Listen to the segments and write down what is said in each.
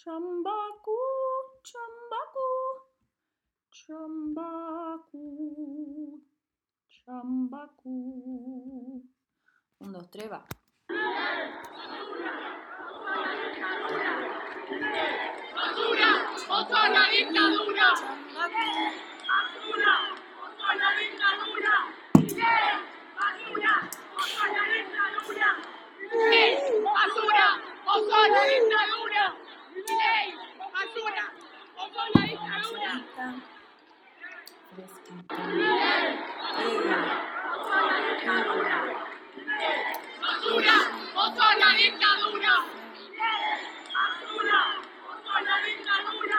Chambacu, chambacu, chambacu, chambacu. 1, 2, 3, va. ¡Basura! ¡Votó la dictadura! ¡Basura! ¡Votó la dictadura! ¡Basura! ¡Votó la dictadura! ¡Basura! ¡Votó la dictadura! ¡Basura! ¡Votó la dictadura! Fresquita. ¡Basura! ¡Votó la dictadura! ¡Basura! ¡Votó la dictadura!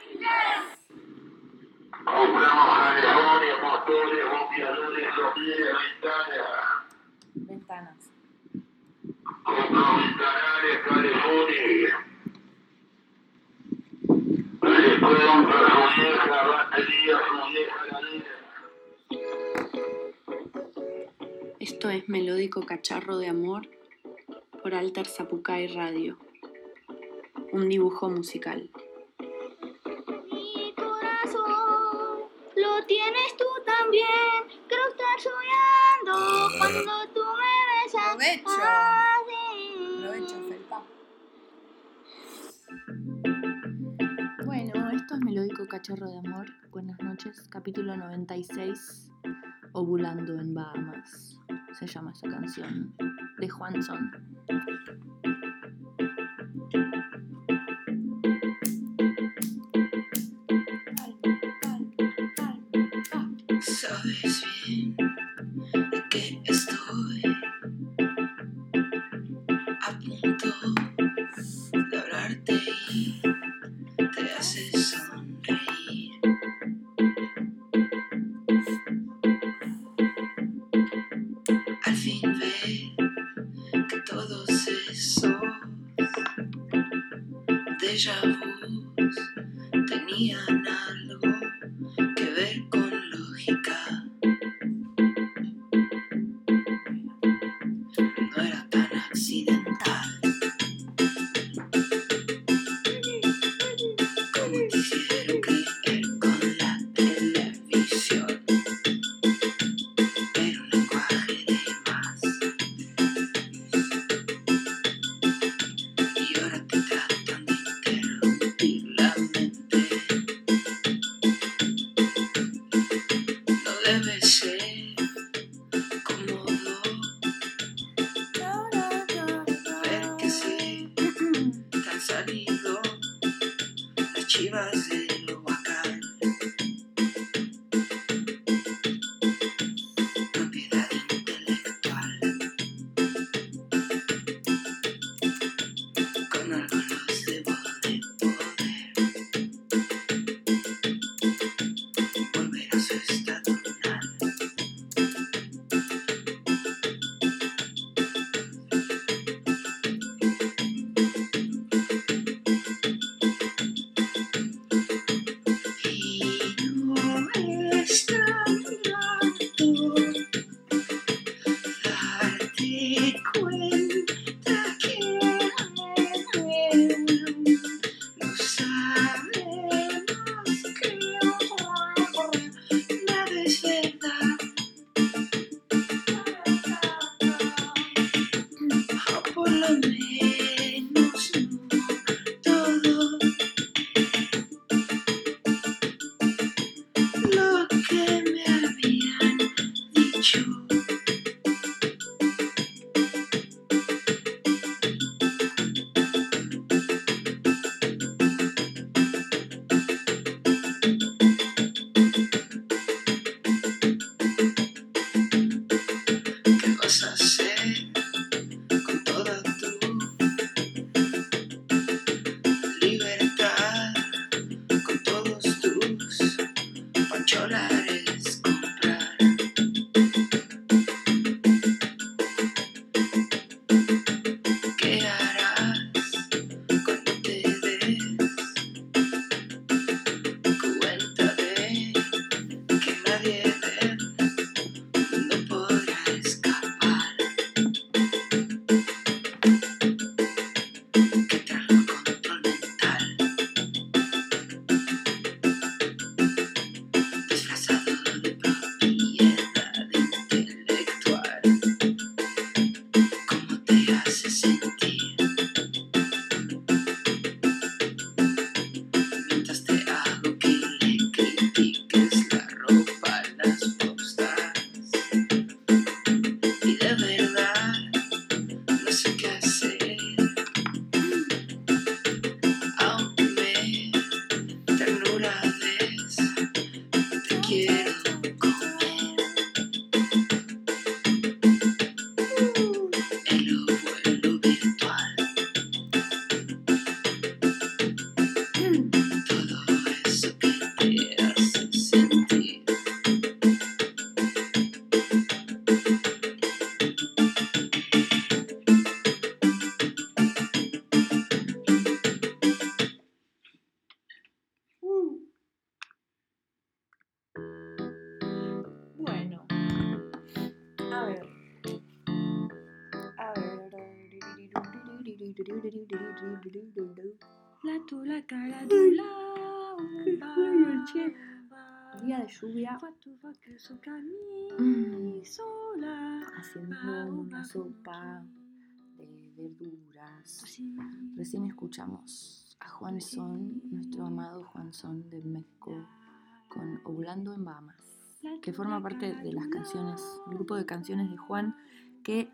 Compramos calefines, motores, bombeadores, sopleras, Ventanas. compramos ventanales, calefines. Le compra su vieja batería, su vieja heladera. Esto es Melódico Cacharro de Amor por Alter Zapucay Radio, un dibujo musical. Mi corazón lo tienes tú también. Creo estar soñando cuando tú me besas. Provecho. Así. Aprovecho, felpa. Bueno, esto es Melódico Cacharro de Amor. Buenas noches, capítulo 96, Ovulando en Bahamas. Se llama esa canción, de Juanson. Sabes bien que estoy a punto de hablarte y te hace sonreír. Al fin ve que todos esos déjà vus tenían algo que ver con lógica. No era tan accidental como quisieron creer con la televisión. Era un lenguaje de más. Y ahora te tratan de interrumpir la mente. No debe ser cómodo ver que se te han salido las chivas del huacal. Propiedad intelectual. Con algunos debo de poder volver a su estado lunar. La tula caradula. Bueno, che. Día de lluvia. Haciendo una sopa de verduras. Recién escuchamos a Juan Son, nuestro amado Juan Son de México, con Ovulando en Bahamas, que forma parte de las canciones, el grupo de canciones de Juan que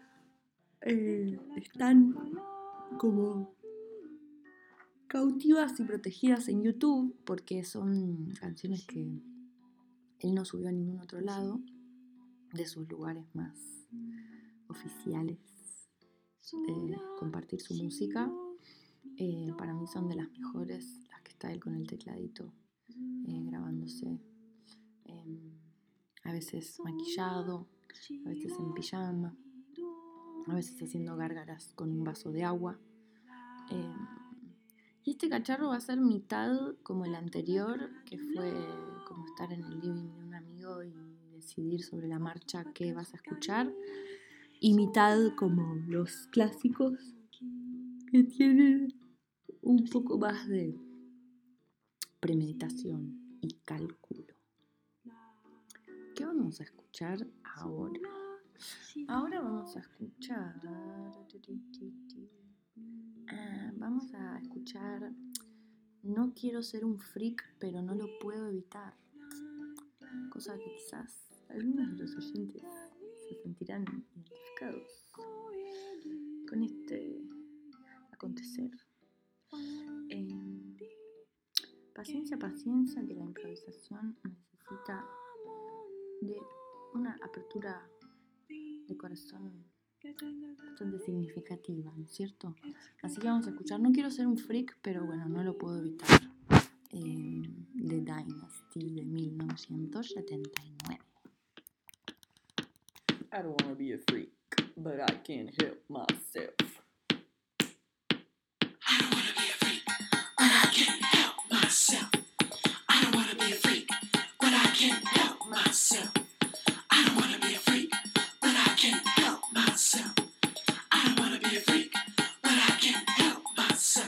están como cautivas y protegidas en YouTube porque son canciones que él no subió a ningún otro lado de sus lugares más oficiales de compartir su música. Para mí son de las mejores, las que está él con el tecladito grabándose, a veces maquillado, a veces en pijama, a veces haciendo gárgaras con un vaso de agua. Y este cacharro va a ser mitad como el anterior, que fue como estar en el living de un amigo y decidir sobre la marcha qué vas a escuchar, y mitad como los clásicos que tienen un poco más de premeditación y cálculo. ¿Qué vamos a escuchar ahora? Ahora vamos a escuchar... vamos a escuchar No quiero ser un freak, pero no lo puedo evitar. Cosa que quizás algunos de los oyentes se sentirán identificados con este acontecer. Paciencia, paciencia, que la improvisación necesita de una apertura de corazón bastante significativa, ¿no es cierto? Así que vamos a escuchar No quiero ser un freak, pero bueno, no lo puedo evitar, de Dynasty de 1979. I don't wanna be a freak, but I can't help myself. I don't wanna be a freak, but I can't help myself. I don't wanna be a freak, but I can't help myself. I don't wanna be a freak, but I can't help myself. I don't wanna be a freak, but I can't help myself.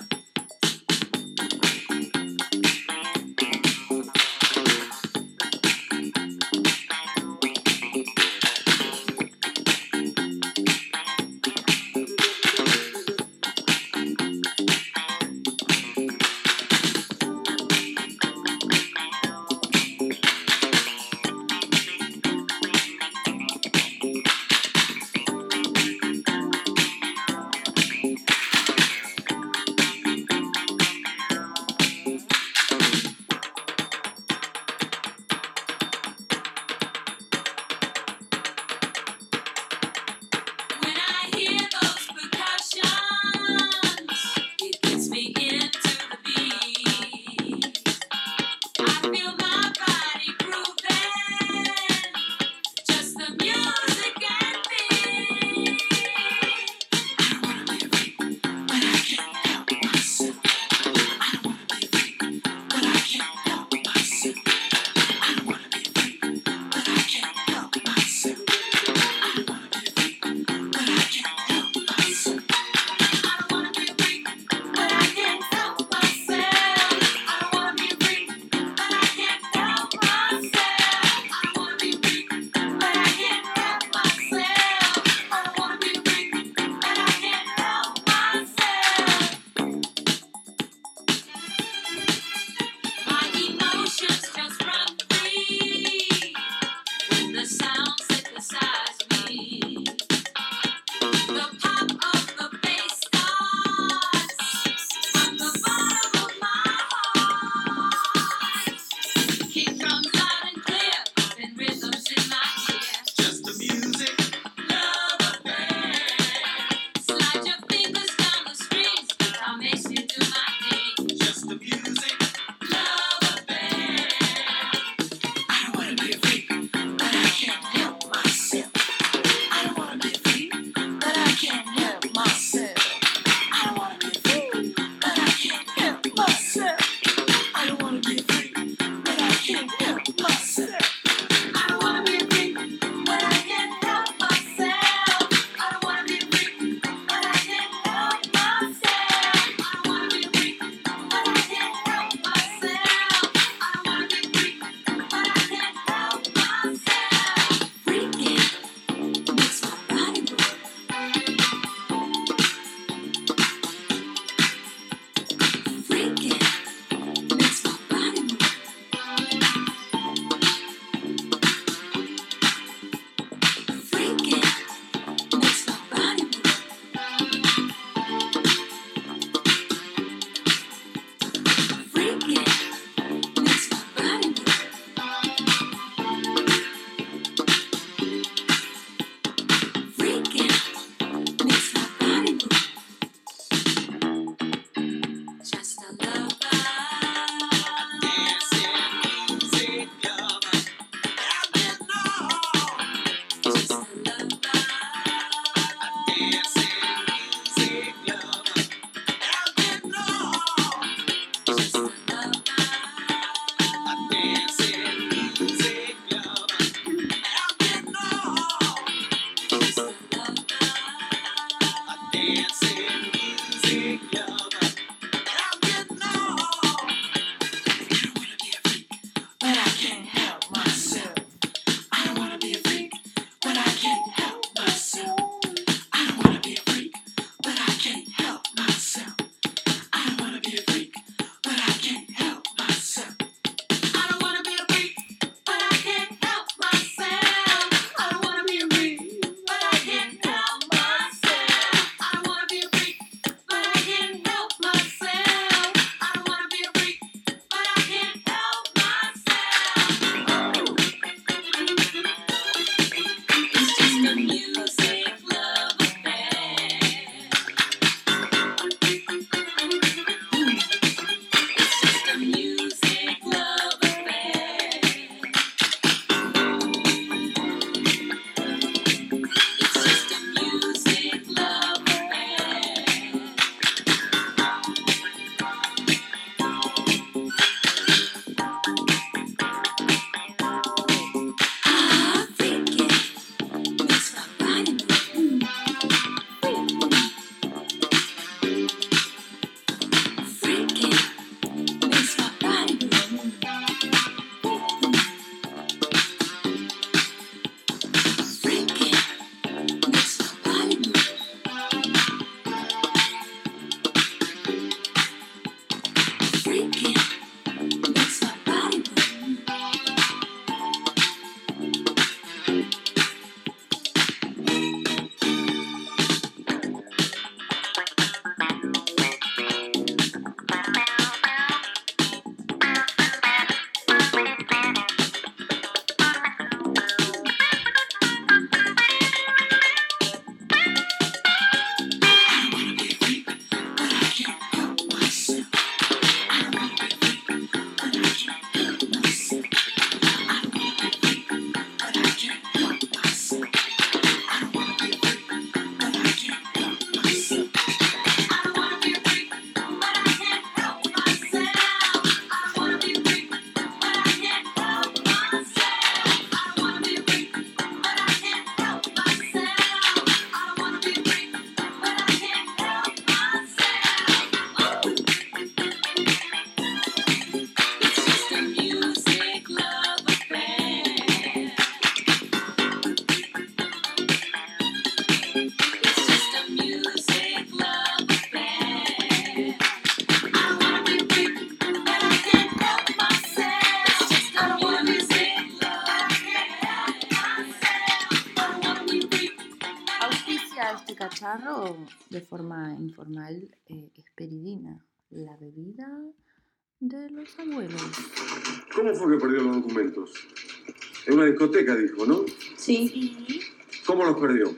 cacharro, de forma informal, es peridina, la bebida de los abuelos. ¿Cómo fue que perdió los documentos? En una discoteca, dijo, ¿no? Sí. ¿Cómo los perdió?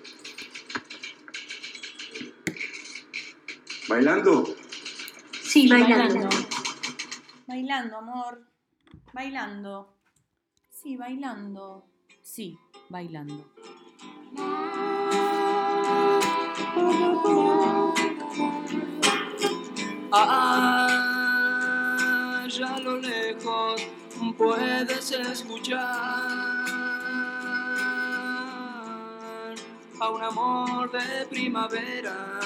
¿Bailando? Sí, bailando. Bailando, amor. Bailando. Sí, bailando. Sí, bailando. Allá a lo lejos puedes escuchar a un amor de primavera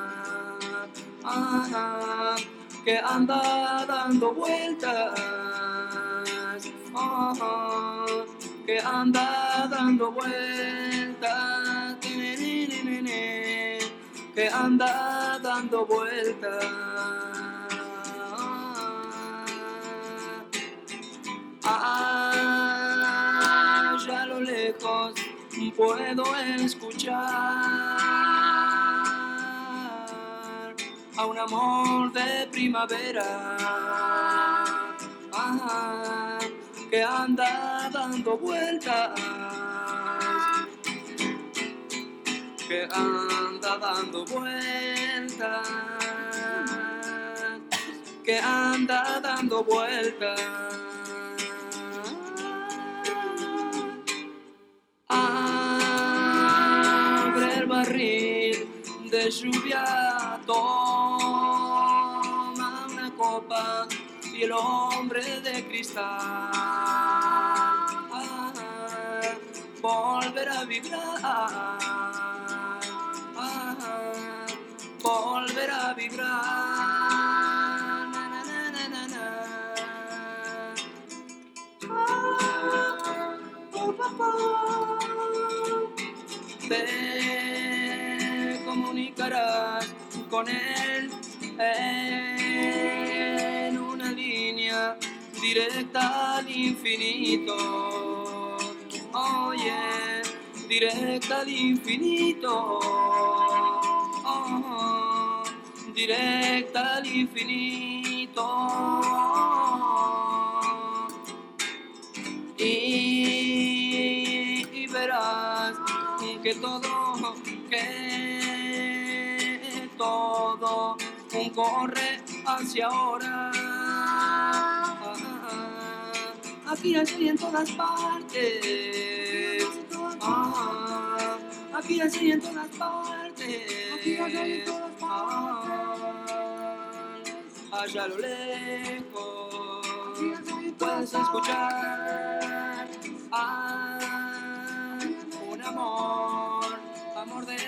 que anda dando vueltas, que anda dando vueltas, que anda dando vueltas. Allá a lo lejos puedo escuchar a un amor de primavera que anda dando vueltas, que anda dando vueltas, que anda dando vueltas. Abre el barril de lluvia, toma una copa y el hombre de cristal volverá a vibrar, volverá a vibrar. Na, na, na, na, na, na. Te comunicarás con él en una línea directa al infinito. Oye, directa al infinito. Directa al infinito. Y verás que todo corre hacia ahora. Aquí, allí y en todas partes. Aquí, allí y en todas partes. Allá a lo lejos puedes escuchar un amor de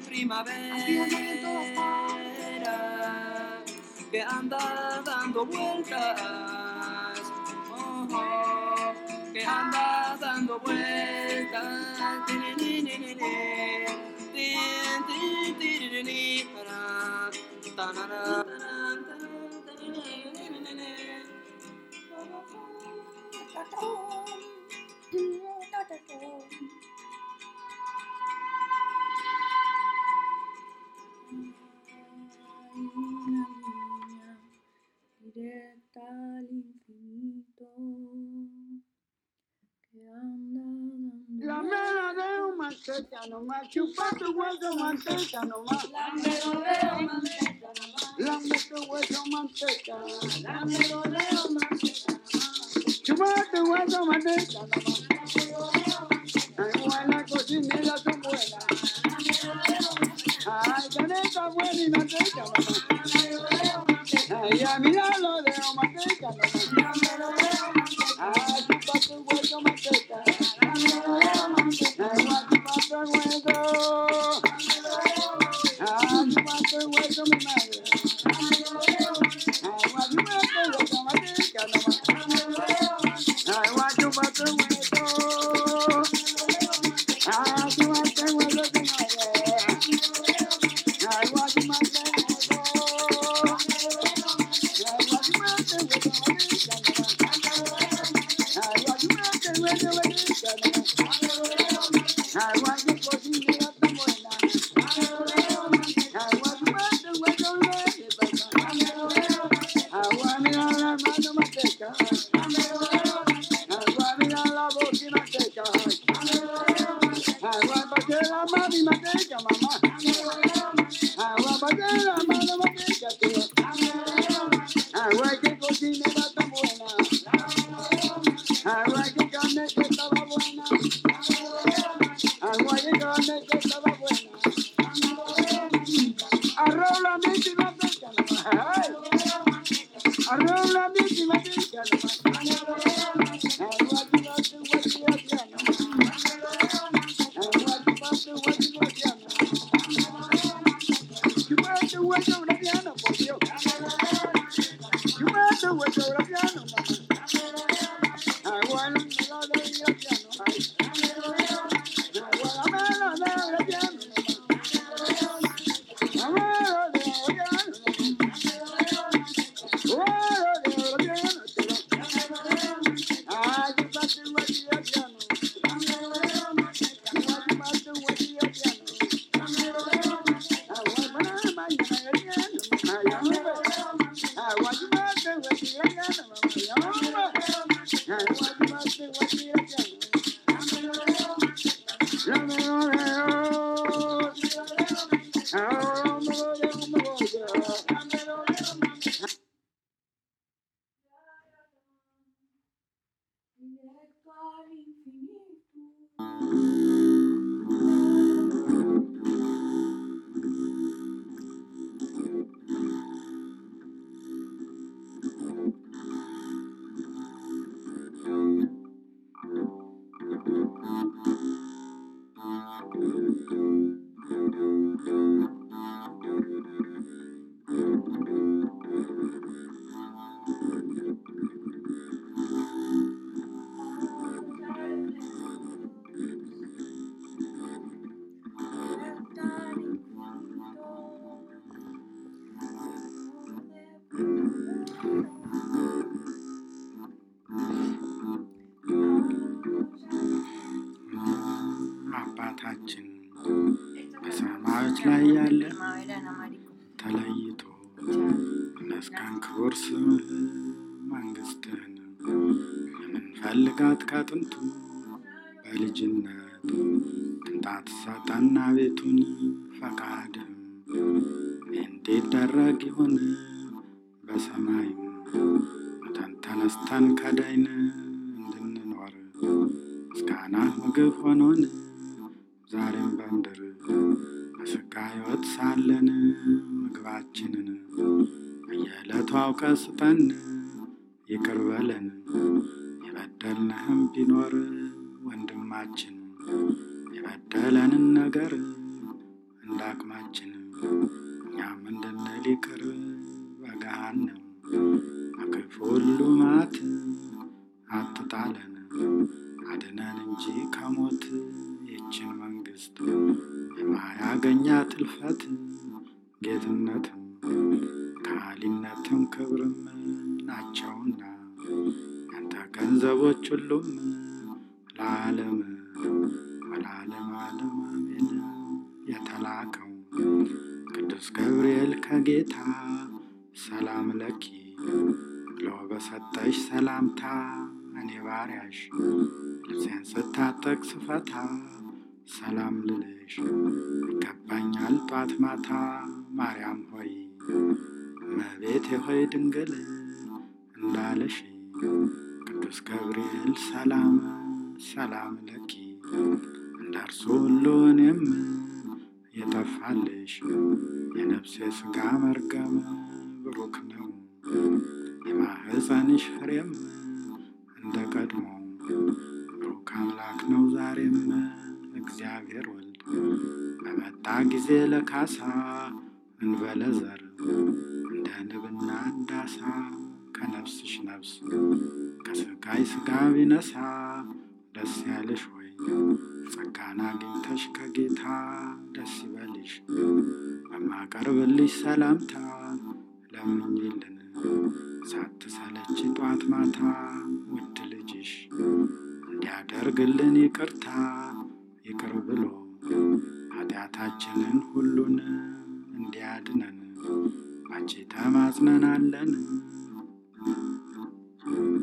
primavera que anda dando vueltas, que anda dando vueltas. Directa al infinito que anda dando. La mera de un manteca nomás, chupa tu hueso manteca nomás. La mera de un manteca nomás. La mera tu hueso manteca. La mera de un manteca nomás. Chupa tu hueso manteca nomás. Ay, buena cocinera son buenas. Ay, caneta buena y manteca nomás. Ay, a mirarlo de un manteca nomás. Ay, chupa tu hueso manteca. Ay, chupa tu hueso. Ay, chupa tu hueso mi madre. Ay, chupa tu hueso manteca nomás. Ay, chupa tu hueso. Ay, chupa tu hueso mi madre. Ay, chupa tu hueso. manteca. Agua mira la boca y manteca. Agua para que la mami manteca, mamá. Agua para que la mami manteca, tío. Agua que cocine va tan buena. Agua que carne que estaba buena. Agua que carne que estaba buena. Arroz la mente y manteca, nomás. Arroz la mente y manteca, nomás. Agua que bate, guachiatiano. Agua que bate, guachiatiano. Chupate, guachiatiano, por Dios. Chupate, guachiatiano, mamá. Agua la melada y gratiano, ay. Agua la melada y gratiano, mamá. Agua de gratiano, agua de gratiano, ay, chupate, guachiatiano. Chupate, guachiatiano. Agua para mañana gratiano, ay, hombre. Agua chupate, guachiatiano, mamá, ay, hombre. Agua chupate, guachiatiano. La melodeo. Ahora me voy. አባታችን በሰማዮች ላይ ያለ Primavera Américo. ተለይቶ መስጋን ክቡር ስምህ መንግስትህን የምንፈልጋት ከጥንቱ በልጅነት ቅንጣት ሰጠና ቤቱን ፈቃድህም እንዲደረግ ይሁን በሰማይም ሙተን ተነስተን ከዳይን እንድንኖር ምስጋና ምግብ ሆኖን ዛሬም በምድር በሥጋ ሕይወት ሳለን ምግባችንን በየዕለቱ አውቀህ ስጠን፣ ይቅር በለን የበደልንህም ቢኖር ወንድማችን የበደለንን ነገር እንደ አቅማችን እኛም እንድንል ይቅር በገሃነም በክፉ ሁሉ መዓት አትጣለን፣ አድነን እንጂ ከሞት ይህችን መንግሥት የማያገኛት እልፈት ጌትነትም ከሃሊነትም ክብርም ናቸውና ያንተ ገንዘቦች ሁሉም ለዓለም ወለዓለም ዓለም አሜን። የተላከው ቅዱስ ገብርኤል ከጌታ ሰላም ለኪ ብሎ በሰጠሽ ሰላምታ እኔ ባሪያሽ ልብሴን ስታጠቅ ስፈታ ሰላም ልልሽ ይገባኛል ጧት ማታ። ማርያም ሆይ እመቤቴ ሆይ ድንግል እንዳለሽ ቅዱስ ገብርኤል ሰላም ሰላም ለኪ እንዳርሱ ሁሉ እኔም የጠፋልሽ የነፍሴ ሥጋ መርገም ብሩክ ነው የማህፀንሽ ፍሬም እንደ ቀድሞ ብሩክ አምላክ ነው ዛሬም እግዚአብሔር ወልድ በመጣ ጊዜ ለካሳ እንበለ ዘር እንደ ንብና እንዳሳ ከነፍስሽ ነፍስ ከሥጋይ ሥጋ ቢነሳ ደስ ያለሽ ወይ ጸጋን አግኝተሽ ከጌታ ደስ ይበልሽ። በማቀርብልሽ ሰላምታ ለምኝልን ሳትሰለች ጧት ማታ ውድ ልጅሽ እንዲያደርግልን ይቅርታ ይቅር ብሎ ኃጢአታችንን ሁሉን እንዲያድነን ባንቺ ተማጽነናለን።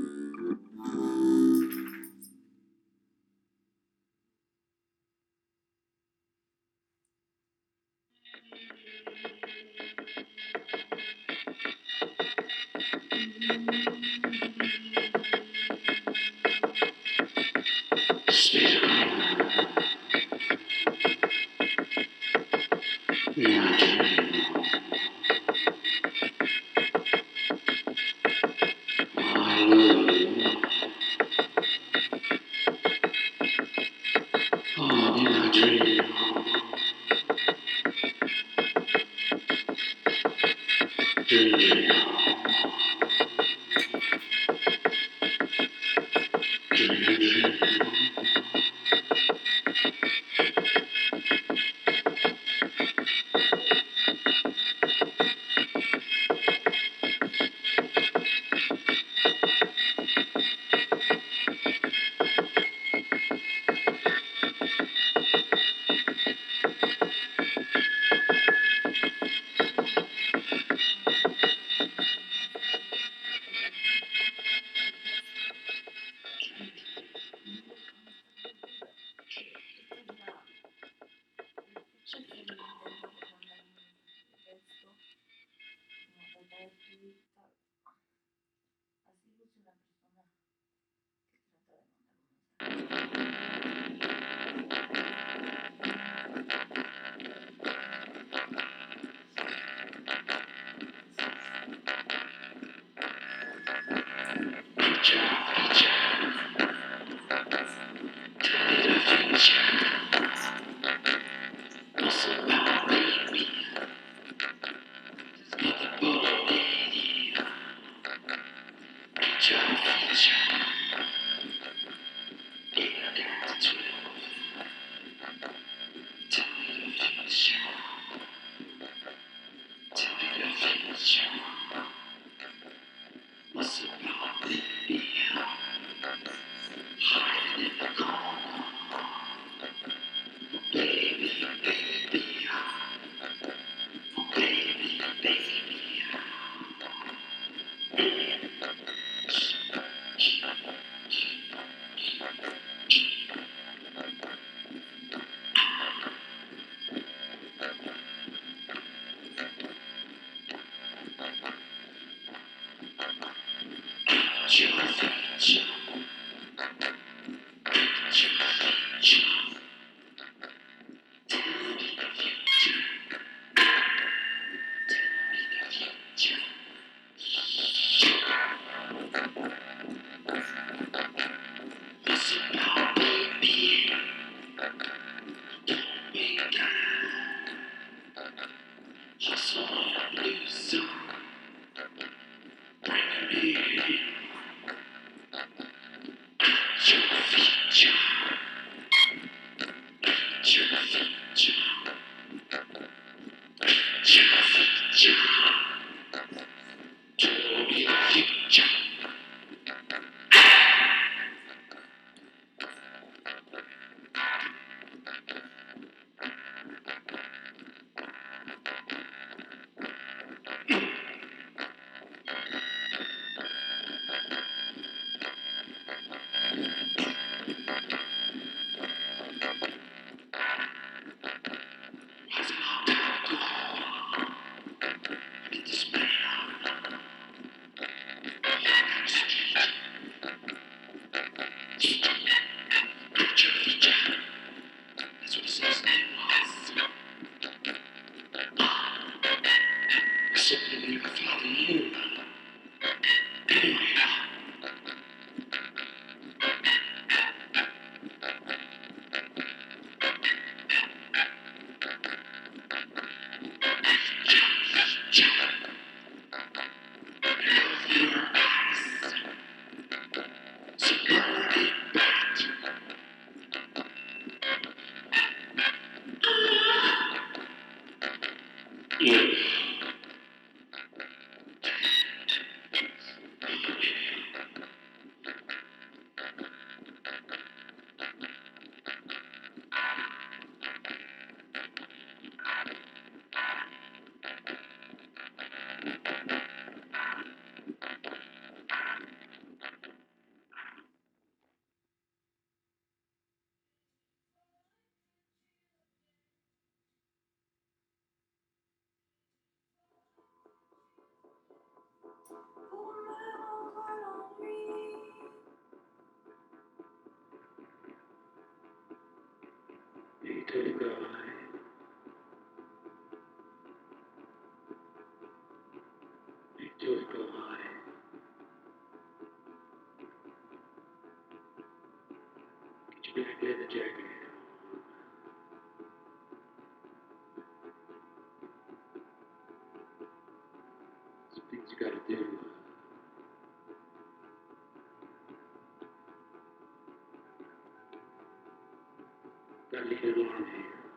I need an army.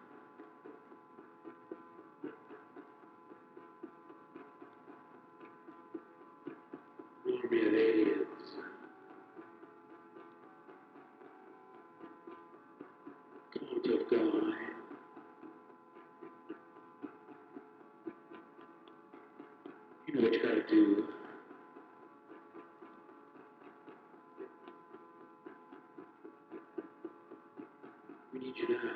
An army of aliens. Come on, tough guy. You know what you gotta do. We need you now.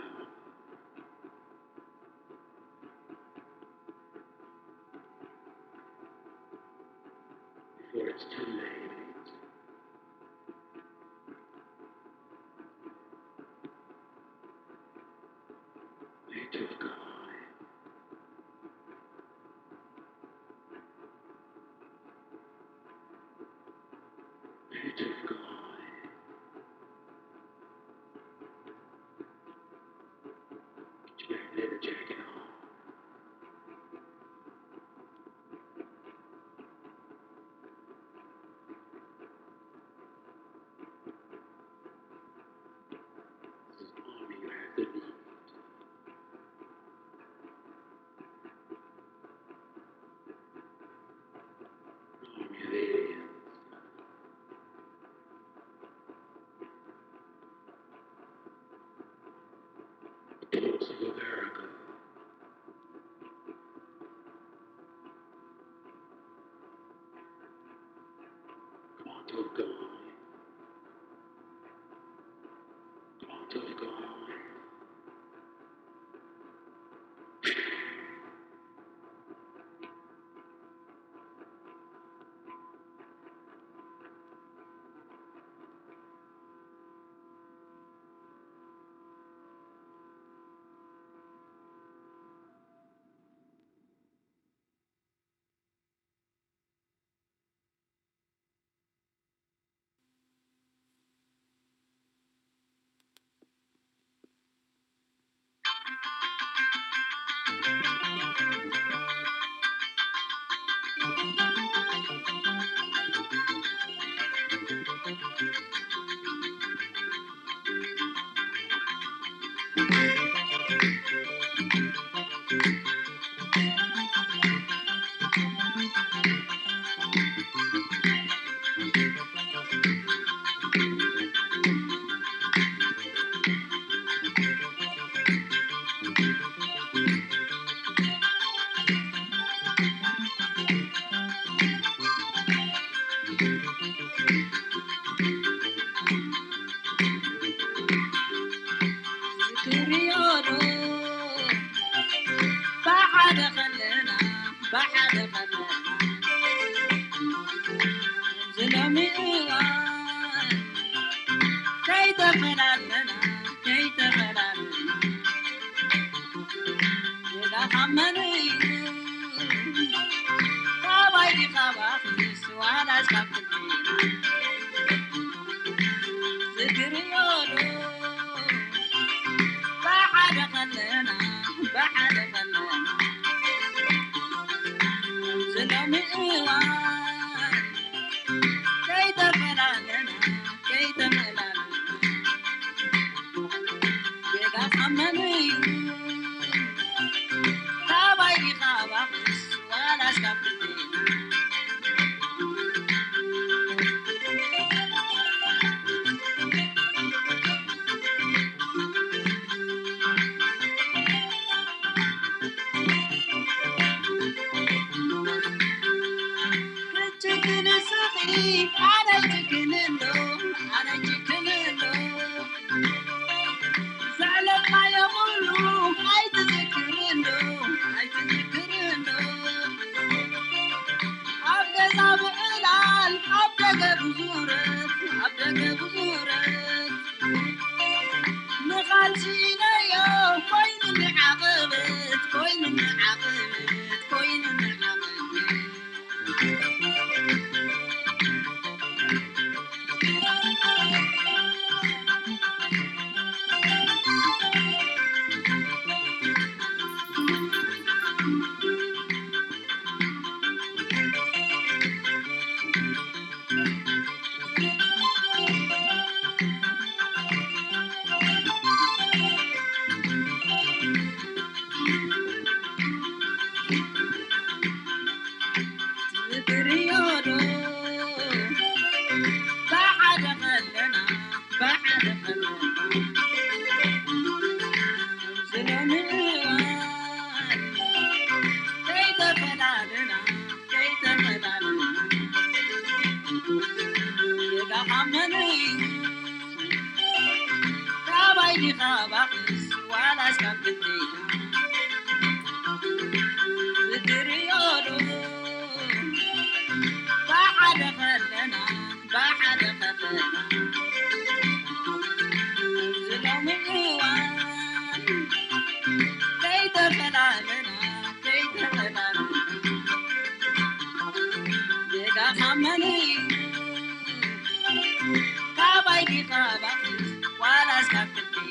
Before it's too late. Hey, tough guy. Hey, tough guy. Get your leather jacket on. This is an army you have to lead. An army of aliens. The close of America. Come on, tough guy. Come on, tough guy. خمني كابايدي خابقس ولا سكبتي ذكريونو بعد خلنا زلمي وان كيت خلالنا ديكا خمني كابايدي خابقس ولا سكبتي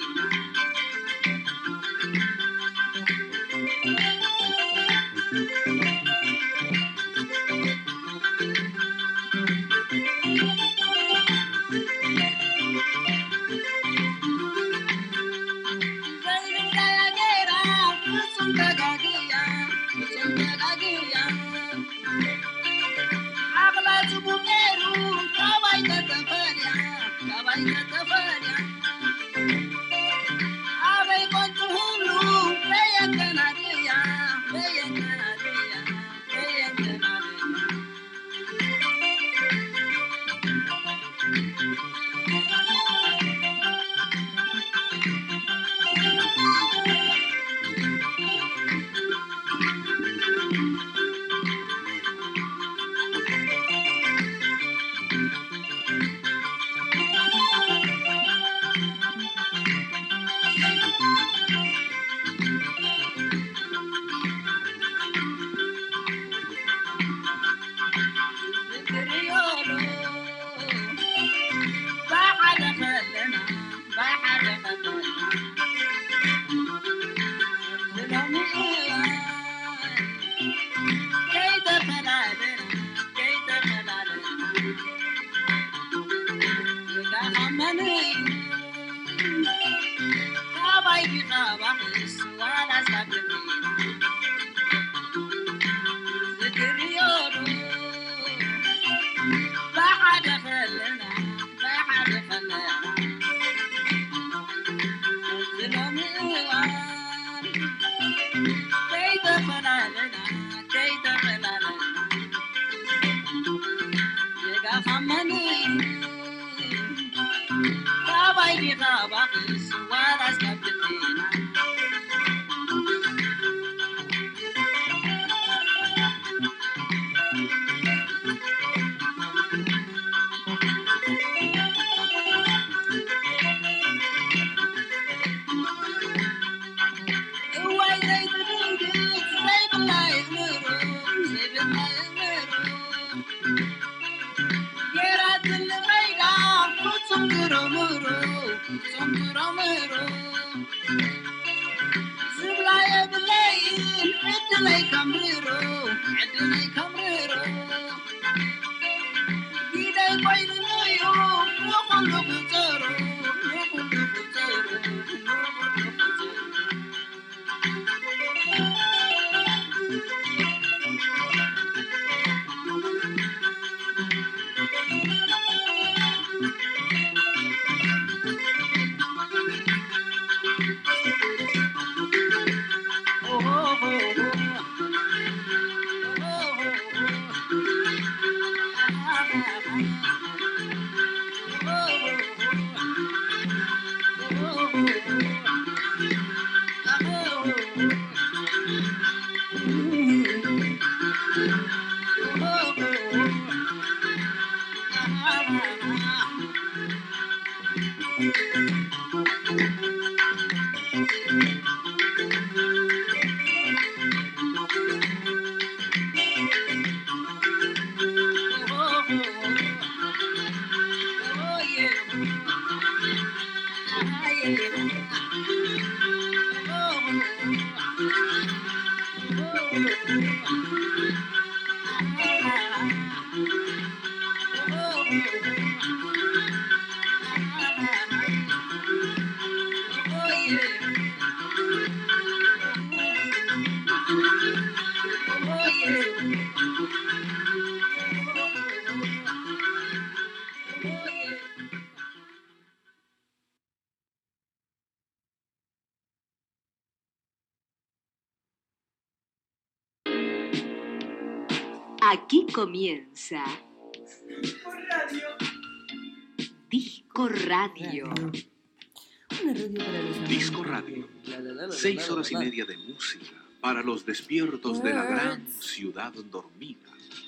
Aquí comienza Por radio. Disco Radio. Una radio para los amigos. Disco Radio. 6 horas y media de música para los despiertos de la gran ciudad dormida.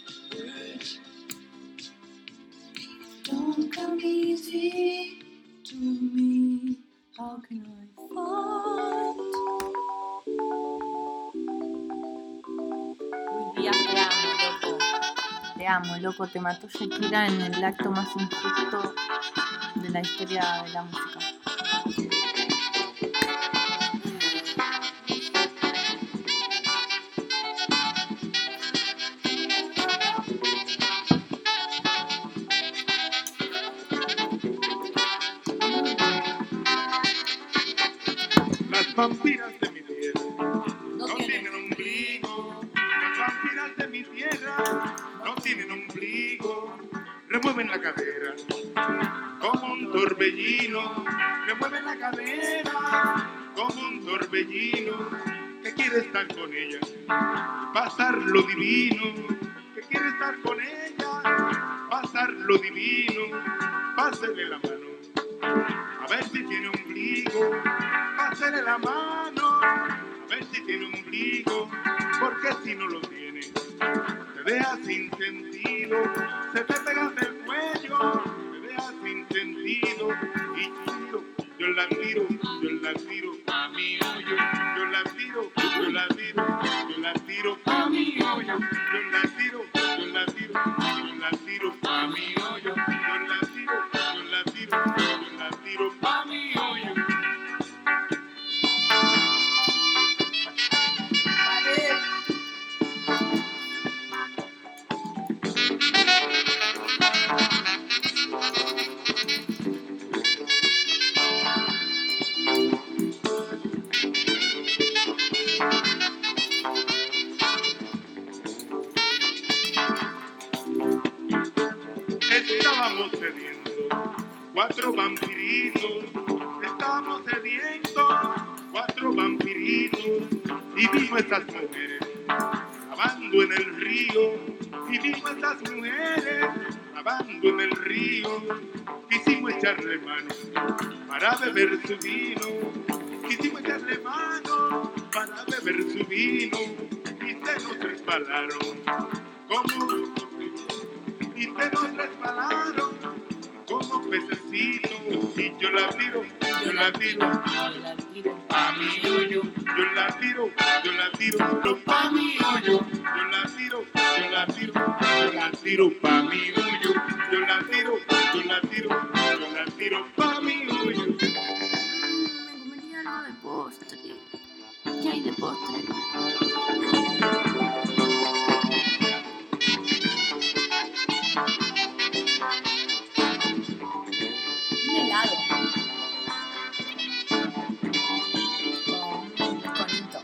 Don't come easy to me. How can I fight? Te amo, loco. Te mató Shakira en el acto más injusto de la historia de la música. Las vampiras de mi tierra no tienen ombligo. Las vampiras de mi tierra no tienen ombligo. Remueven la cadera como un torbellino. Remueven la cadera como un torbellino. Que quiere estar con ella y pasar lo divino. Que quiere estar con ella, pasar lo divino. Pásele la mano a ver si tiene ombligo. Pásele la mano a ver si tiene ombligo, porque si no lo tiene te deja sin sentido, se te pega del cuello, te deja sin sentido. Y yo la tiro a mi hoyo, yo la tiro a mi hoyo, yo la tiro a mi hoyo, yo la tiro a mi hoyo. Estábamos sedientos, 4 vampiritos, estábamos sedientos, 4 vampiritos, y vimos estas mujeres lavando en el río, y vimos estas mujeres lavando en el río. Quisimos echarle mano para beber su vino, quisimos echarle mano para beber su vino, y se nos resbalaron como pececitos. Y yo la tiro a mi hoyo, yo la tiro pa' mi hoyo, yo la tiro pa' mi hoyo, yo la tiro pa' mi hoyo. Me comería algo de postre. ¿Qué hay de postre? Un helado. Con un conito.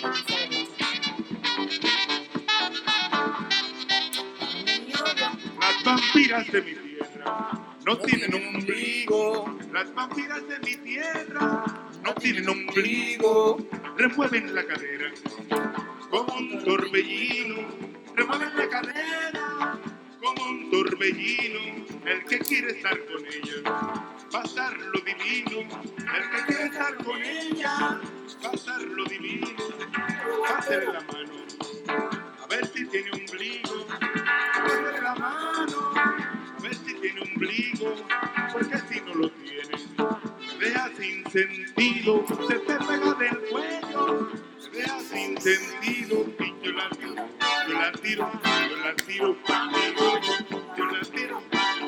Las vampiras de mi tierra no tienen ombligo. Las vampiras de mi tierra no tienen ombligo. Remueven la cadera como un torbellino. Remueven la cadera como un torbellino. El que quiere estar con ella, pasar lo divino. El que quiere estar con ella, pasar lo divino. Pásale la mano a ver si tiene ombligo. Pásale la mano a ver si tiene ombligo, porque si no lo tiene te deja sin sentido, se te pega del cuello, te deja sin sentido. Y yo la tiro pa' mi hoyo, yo la tiro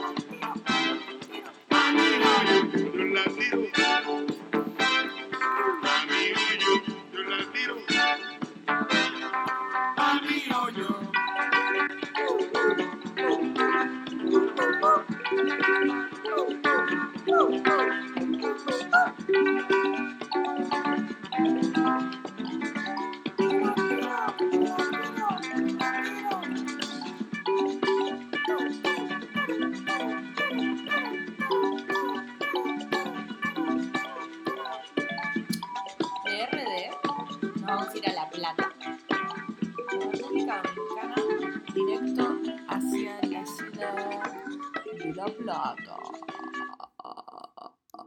pa' mi hoyo, yo la tiro pa' mi hoyo, yo la tiro pa' mi hoyo. De RD nos vamos a ir a La Plata. República Dominicana, directo hacia la ciudad de La Plata.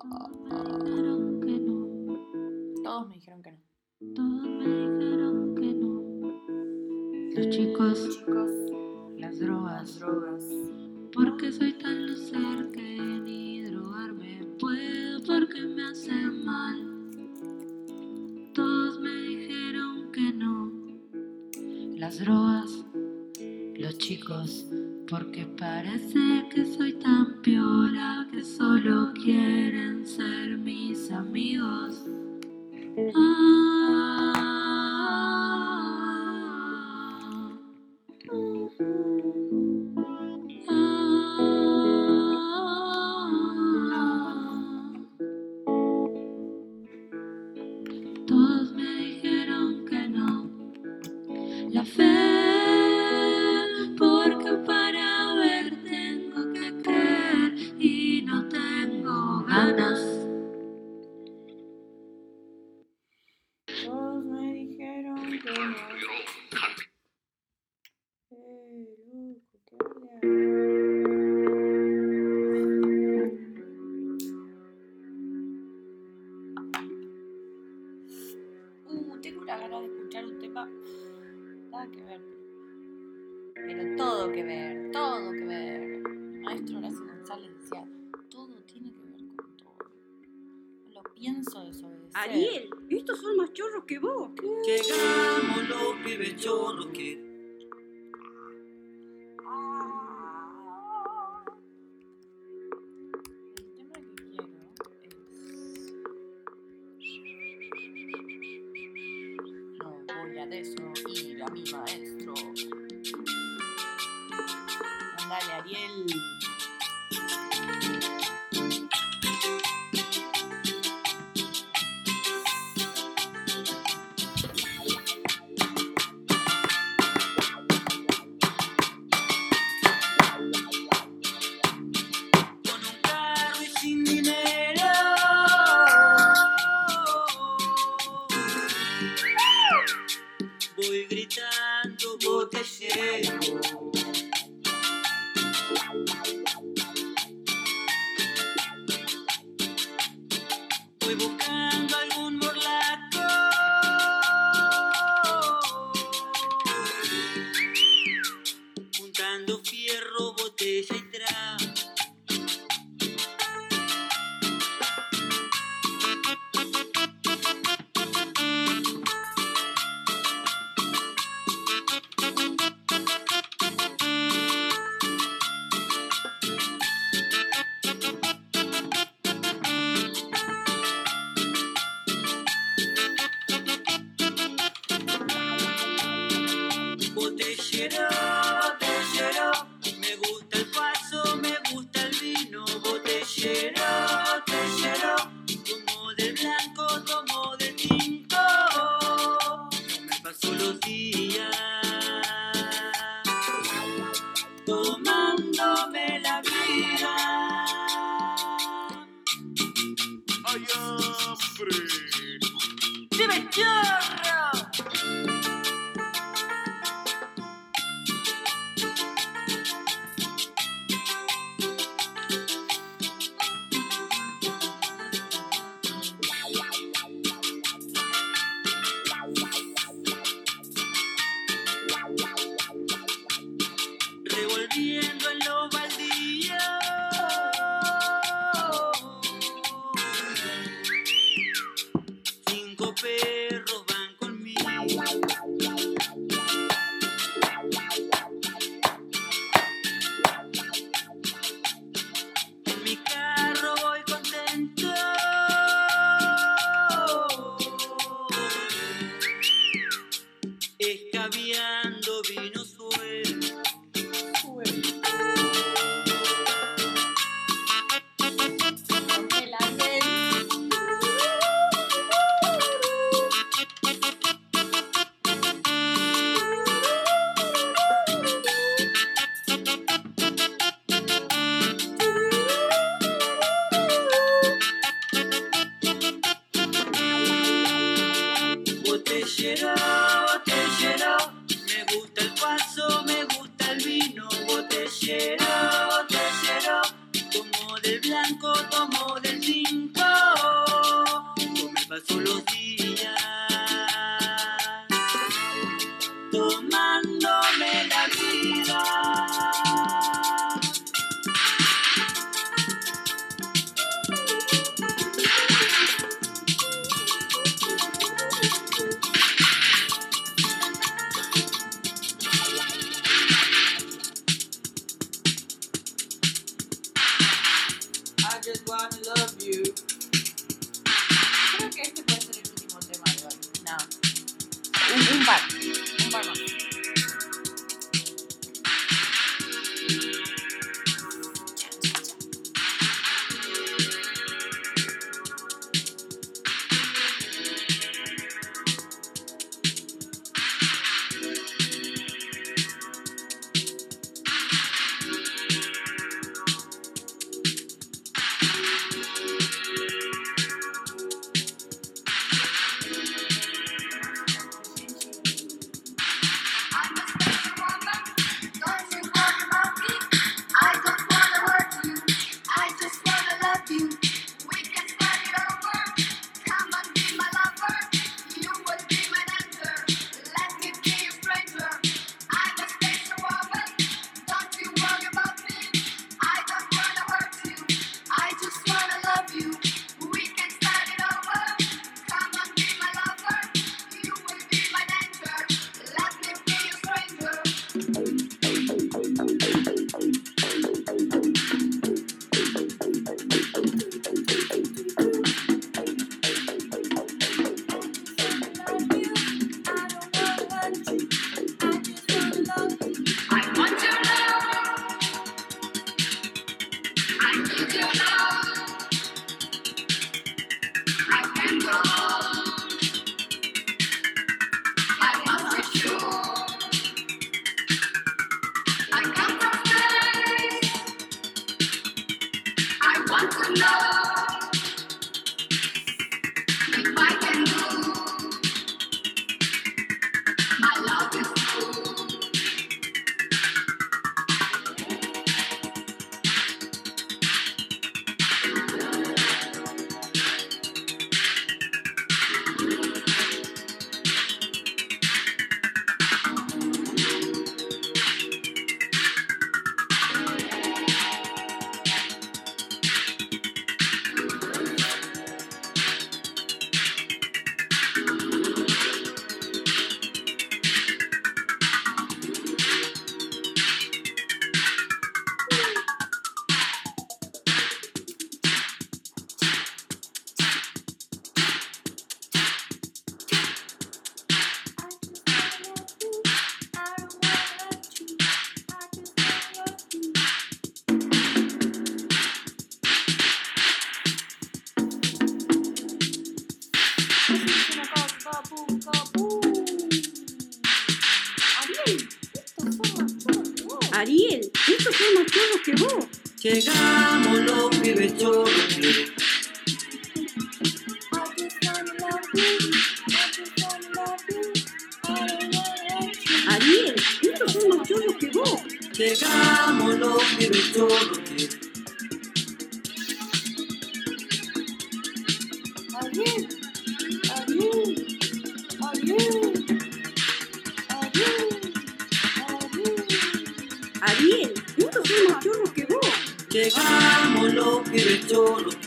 dijeron que no. Todos me dijeron que no. Todos me dijeron que no. Los chicos, las drogas, porque soy tan loser que ni drogarme puedo porque me hace mal. Todos me dijeron que no. Las drogas, los chicos, porque parece que soy tan piola que solo quieren ser mis amigos. Todos me dijeron que no. La fe, porque para ver tengo que creer y no tengo ganas. Todos me dijeron que no. Loco, ¿qué tengo una gana de escuchar un tema. Nada que ver, pero todo que ver, todo que ver. El maestro Horacio González decía, todo tiene que ver con todo. No lo pienso desobedecer. Ariel, estos son más chorros que vos. Llegamos los pibes chorros que... El tema que quiero es... No voy a desoír a mi maestro. Andale, Ariel. Con un carro y sin dinero. Voy gritando botellero. Voy buscando algún morlaco. Juntando fierro, botella y trago. Botellero, botellero, me gusta el paso, me gusta el vino. Botellero, botellero, tomo del blanco, tomo del tinto. No me paso los días tomándome la vida. ¡Ay, hambre! ¡Dime chorro! Revolviendo en los baldíos. 5 perros van conmigo. En mi carro voy contento. Escabeando vino suelto. Botellero, botellero, me gusta el paso, me gusta el vino. Botellero, botellero, tomo del blanco, tomo del tinto. just wanna love you. Creo que este puede ser el último tema de hoy. No. Un par más. Ariel, estos son más chorros que vos. Llegamos los pibes chorros. Ariel, estos son más chorros que vos. Llegamos los pibes chorros. Ariel, estos son más chorros que vos. Llegamos los pibes chorros.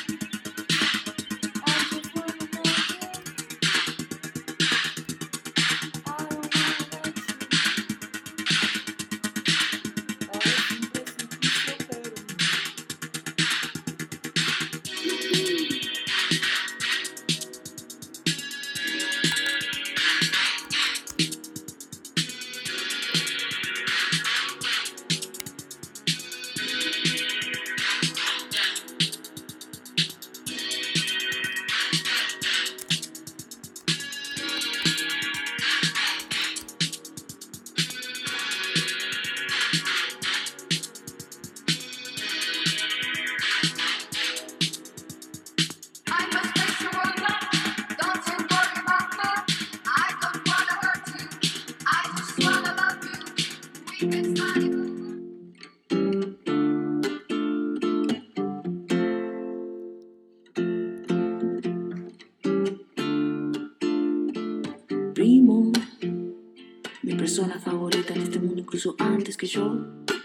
Primo, mi persona favorita en este mundo, incluso antes que yo.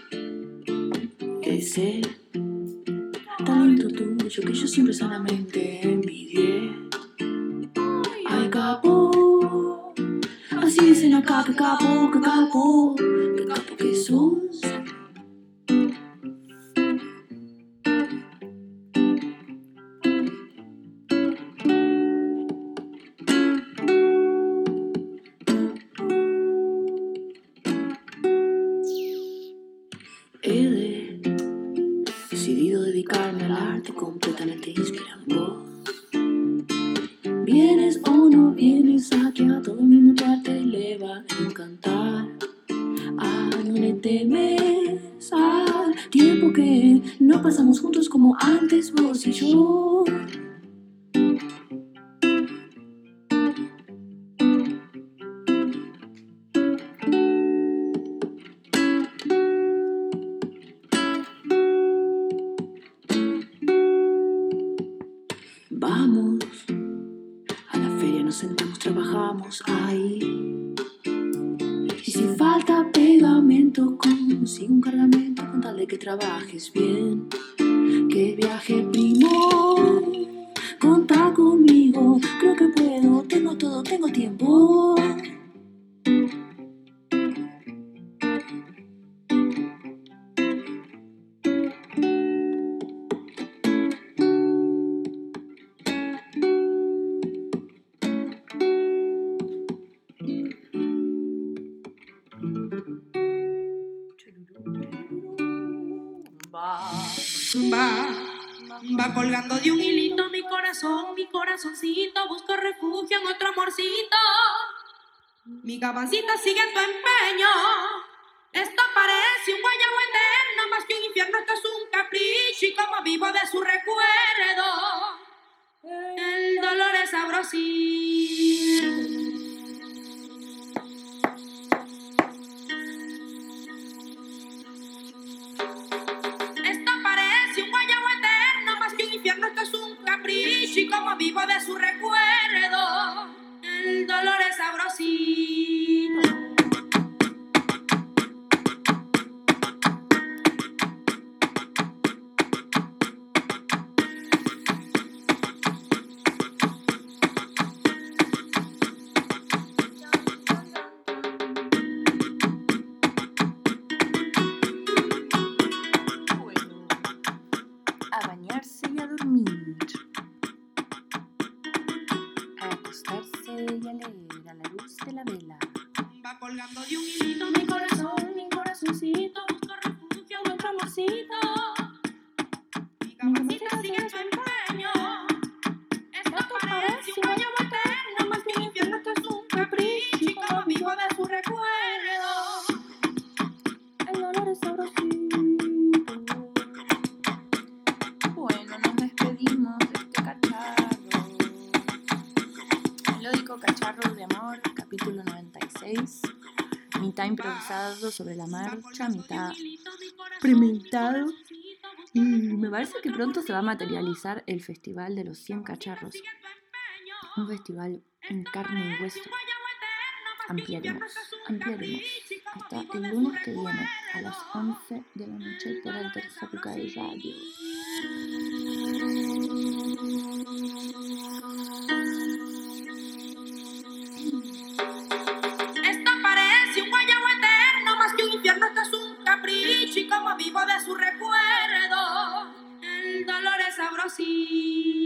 Ese talento tuyo que yo siempre sanamente envidié. Ay, capo, así dicen acá, que capo, que capo, que capo que sos. decidido dedicarme al arte completamente inspirado en vos. Vienes o no vienes aquí, a todo el mundo tu arte le va a encantar. No le temes al tiempo que no pasamos juntos como antes vos y yo. Vamos a la feria, nos sentamos, trabajamos ahí. Y si falta pegamento, consigo un cargamento con tal de que trabajes bien. Que viaje primo, contá conmigo, creo que puedo, tengo todo, tengo tiempo. Va colgando de un hilito mi corazón, mi corazoncito busca refugio en otro amorcito. Mi gabancita sigue tu empeño. Esto parece un guayabo eterno, más que un infierno, esto es un capricho y como vivo de su recuerdo. El dolor es sabrosito. Esto es un capricho y como vivo de su recuerdo, el dolor es sabrosito. A bañarse y a dormir, a acostarse y a leer a la luz de la vela. Va colgando de un hilito mi corazón, mi corazoncito busca refugio en otro amorcito. Mi gabancita sigue en su empeño. Esto parece un guayabo eterno, más que un infierno, esto es un capricho y como vivo de su recuerdo, el dolor es sabrosito. Bueno, nos despedimos de este cacharro. Melódico Cacharro de Amor, capítulo 96. Mitad improvisado sobre la marcha, mitad premeditado. Y me parece que pronto se va a materializar el Festival de los 100 Cacharros. Un festival en carne y hueso. Ampliaremos. Hasta el lunes que viene, a las 11 de la noche, por el Terzapucay Radio. Esto parece un guayabo eterno, más que un infierno, esto es un capricho y como vivo de su recuerdo, el dolor es sabrosito.